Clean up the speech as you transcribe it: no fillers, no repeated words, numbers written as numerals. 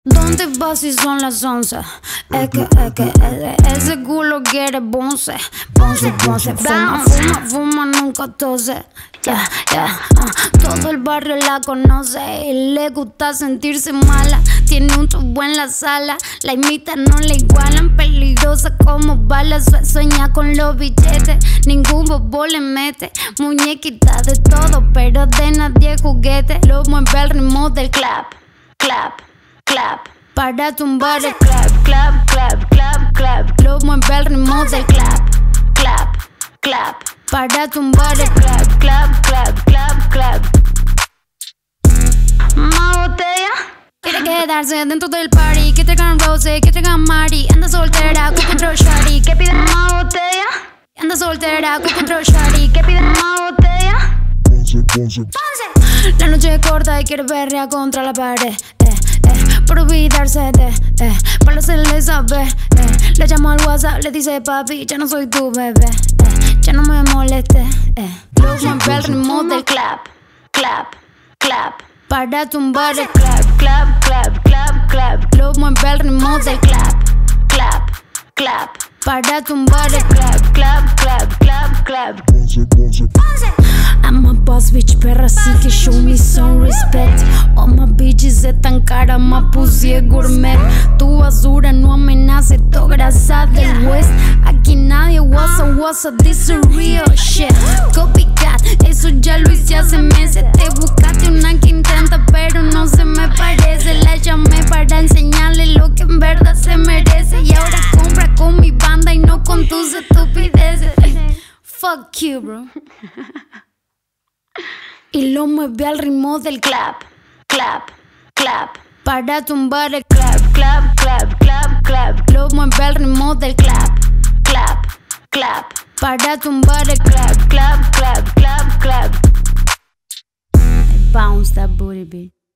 ¿Dónde vas si son las 11? Es que ese culo quiere bonce. Bonce, fuma, nunca tose. Todo el barrio la conoce y le gusta sentirse mala. Tiene un tubo en la sala, la imitan, no la igualan. Peligrosa como balas, sueña con los billetes. Ningún bobo le mete, muñequita de todo, pero de nadie juguete. Lo mueve al ritmo del clap, clap, clap. Para tumbar el clap, clap, clap, clap, clap. Lo mueve al ritmo del clap, clap, clap. Para tumbar el clap, clap, clap, clap, clap. Más botella. Quiere quedarse dentro del party. Que traigan Rose, que traigan Mari. Anda soltera con control shawty. Que piden más botella. Anda soltera con control shawty. Que piden más botella. La noche es corta y quiere perrear contra la pared. Por olvidarse de para hacerle saber. Le llamo al WhatsApp, le dice papi, ya no soy tu bebé. Ya no me moleste. Lo mueve al ritmo del clap, clap, clap. Para tumbar el clap, clap, clap, clap, clap. Lo mueve al ritmo del clap, clap, clap. Para tumbar el clap, clap, clap, clap, clap. I'm a boss bitch, perra, así que show me some respect. All my bitches están cara, más pussy es gourmet. Tu basura no amenace, to grasa del west. Aquí nadie wasa, this is real shit. Copycat, eso ya lo hice hace meses. Te buscaste una que intenta, pero no se me parece. La llamé para enseñarle lo que en verdad se merece. Y ahora compra con mi banda y no con tus estupideces. Fuck you, bro. Y lo mueve al ritmo del clap, clap, clap. Para tumbar el clap, clap, clap, clap, clap. Lo mueve al ritmo del clap, clap, clap. Para tumbar el clap, clap, clap, clap, clap. Bounce that booty beat.